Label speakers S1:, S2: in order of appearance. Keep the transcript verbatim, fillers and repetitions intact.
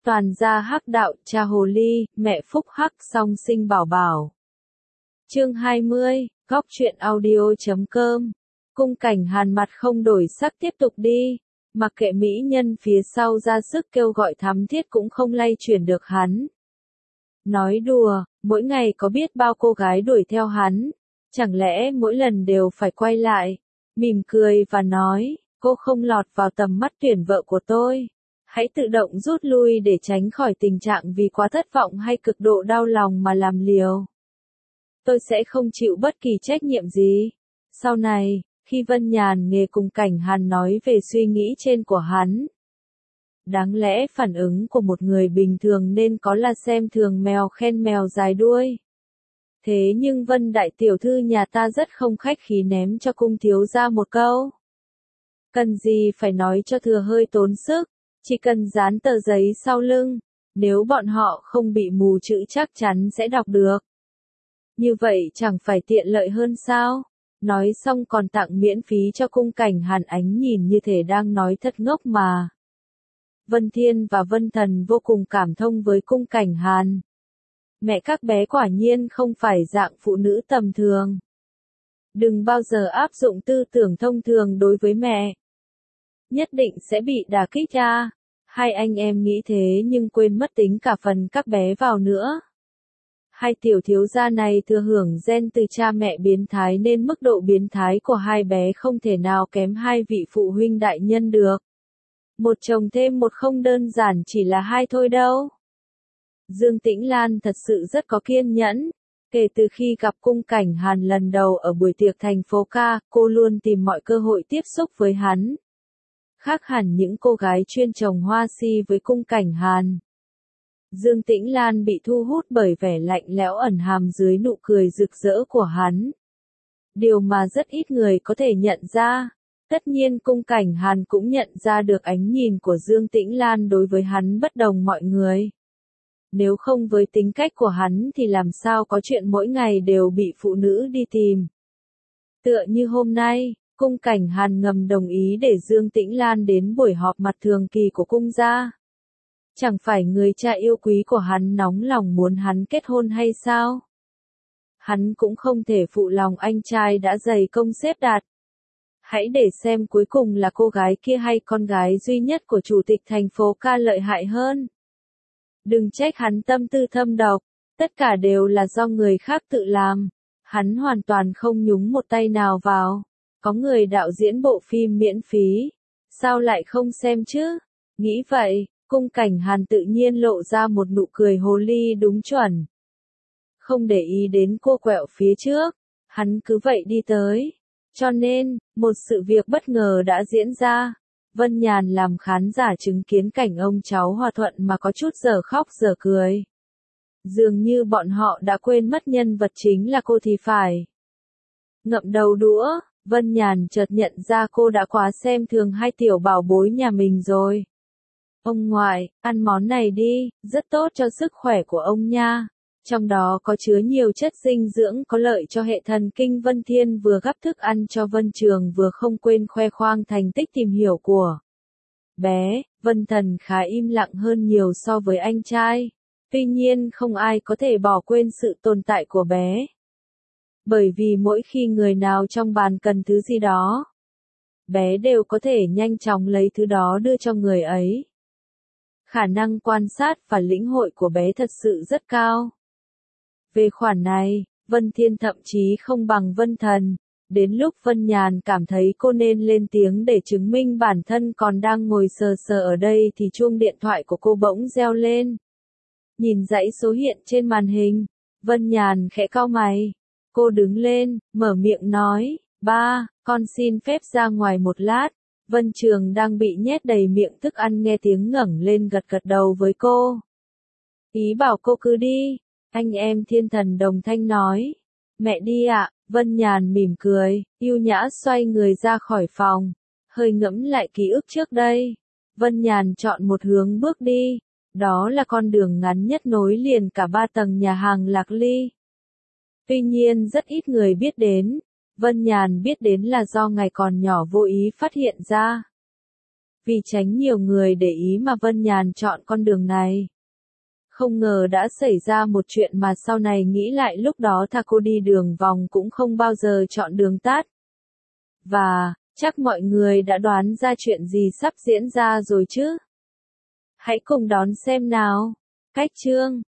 S1: toàn gia hắc đạo, cha hồ ly, mẹ phúc hắc song sinh bảo bảo. Chương hai mươi, góc truyện audio chấm com. Cung Cảnh Hàn mặt không đổi sắc tiếp tục đi, mặc kệ mỹ nhân phía sau ra sức kêu gọi thắm thiết cũng không lay chuyển được hắn. Nói đùa, mỗi ngày có biết bao cô gái đuổi theo hắn, chẳng lẽ mỗi lần đều phải quay lại, mỉm cười và nói, cô không lọt vào tầm mắt tuyển vợ của tôi. Hãy tự động rút lui để tránh khỏi tình trạng vì quá thất vọng hay cực độ đau lòng mà làm liều. Tôi sẽ không chịu bất kỳ trách nhiệm gì. Sau này, khi Vân Nhàn nghe Cung Cảnh Hàn nói về suy nghĩ trên của hắn, đáng lẽ phản ứng của một người bình thường nên có là xem thường mèo khen mèo dài đuôi. Thế nhưng Vân đại tiểu thư nhà ta rất không khách khí ném cho Cung thiếu gia một câu. Cần gì phải nói cho thừa hơi tốn sức, chỉ cần dán tờ giấy sau lưng, nếu bọn họ không bị mù chữ chắc chắn sẽ đọc được. Như vậy chẳng phải tiện lợi hơn sao? Nói xong còn tặng miễn phí cho Cung Cảnh Hàn, ánh nhìn như thể đang nói thật ngốc mà. Vân Thiên và Vân Thần vô cùng cảm thông với Cung Cảnh Hàn. Mẹ các bé quả nhiên không phải dạng phụ nữ tầm thường. Đừng bao giờ áp dụng tư tưởng thông thường đối với mẹ. Nhất định sẽ bị đả kích ra. Hai anh em nghĩ thế nhưng quên mất tính cả phần các bé vào nữa. Hai tiểu thiếu gia này thừa hưởng gen từ cha mẹ biến thái nên mức độ biến thái của hai bé không thể nào kém hai vị phụ huynh đại nhân được. Một chồng thêm một không đơn giản chỉ là hai thôi đâu. Dương Tĩnh Lan thật sự rất có kiên nhẫn. Kể từ khi gặp Cung Cảnh Hàn lần đầu ở buổi tiệc thành phố ca, cô luôn tìm mọi cơ hội tiếp xúc với hắn. Khác hẳn những cô gái chuyên trồng hoa si với Cung Cảnh Hàn. Dương Tĩnh Lan bị thu hút bởi vẻ lạnh lẽo ẩn hàm dưới nụ cười rực rỡ của hắn. Điều mà rất ít người có thể nhận ra. Tất nhiên Cung Cảnh Hàn cũng nhận ra được ánh nhìn của Dương Tĩnh Lan đối với hắn bất đồng mọi người. Nếu không với tính cách của hắn thì làm sao có chuyện mỗi ngày đều bị phụ nữ đi tìm. Tựa như hôm nay, Cung Cảnh Hàn ngầm đồng ý để Dương Tĩnh Lan đến buổi họp mặt thường kỳ của cung gia. Chẳng phải người cha yêu quý của hắn nóng lòng muốn hắn kết hôn hay sao? Hắn cũng không thể phụ lòng anh trai đã dày công xếp đặt. Hãy để xem cuối cùng là cô gái kia hay con gái duy nhất của chủ tịch thành phố ca lợi hại hơn. Đừng trách hắn tâm tư thâm độc, tất cả đều là do người khác tự làm. Hắn hoàn toàn không nhúng một tay nào vào. Có người đạo diễn bộ phim miễn phí, sao lại không xem chứ? Nghĩ vậy, Cung Cảnh Hàn tự nhiên lộ ra một nụ cười hồ ly đúng chuẩn. Không để ý đến cô quẹo phía trước, hắn cứ vậy đi tới. Cho nên, một sự việc bất ngờ đã diễn ra. Vân Nhàn làm khán giả chứng kiến cảnh ông cháu hòa thuận mà có chút giờ khóc giờ cười. Dường như bọn họ đã quên mất nhân vật chính là cô thì phải. Ngậm đầu đũa, Vân Nhàn chợt nhận ra cô đã quá xem thường hai tiểu bảo bối nhà mình rồi. Ông ngoại, ăn món này đi, rất tốt cho sức khỏe của ông nha. Trong đó có chứa nhiều chất dinh dưỡng có lợi cho hệ thần kinh. Vân Thiên vừa gắp thức ăn cho Vân Trường vừa không quên khoe khoang thành tích tìm hiểu của bé. Vân Thần khá im lặng hơn nhiều so với anh trai. Tuy nhiên không ai có thể bỏ quên sự tồn tại của bé. Bởi vì mỗi khi người nào trong bàn cần thứ gì đó, bé đều có thể nhanh chóng lấy thứ đó đưa cho người ấy. Khả năng quan sát và lĩnh hội của bé thật sự rất cao. Về khoản này, Vân Thiên thậm chí không bằng Vân Thần. Đến lúc Vân Nhàn cảm thấy cô nên lên tiếng để chứng minh bản thân còn đang ngồi sờ sờ ở đây thì chuông điện thoại của cô bỗng reo lên. Nhìn dãy số hiện trên màn hình, Vân Nhàn khẽ cau mày. Cô đứng lên, mở miệng nói, ba, con xin phép ra ngoài một lát. Vân Trường đang bị nhét đầy miệng thức ăn nghe tiếng ngẩng lên gật gật đầu với cô. Ý bảo cô cứ đi, anh em Thiên Thần đồng thanh nói. Mẹ đi ạ, Vân Nhàn mỉm cười, yêu nhã xoay người ra khỏi phòng. Hơi ngẫm lại ký ức trước đây. Vân Nhàn chọn một hướng bước đi, đó là con đường ngắn nhất nối liền cả ba tầng nhà hàng Lạc Ly. Tuy nhiên rất ít người biết đến. Vân Nhàn biết đến là do ngày còn nhỏ vô ý phát hiện ra. Vì tránh nhiều người để ý mà Vân Nhàn chọn con đường này. Không ngờ đã xảy ra một chuyện mà sau này nghĩ lại lúc đó thà cô đi đường vòng cũng không bao giờ chọn đường tắt. Và, chắc mọi người đã đoán ra chuyện gì sắp diễn ra rồi chứ? Hãy cùng đón xem nào. Cách chương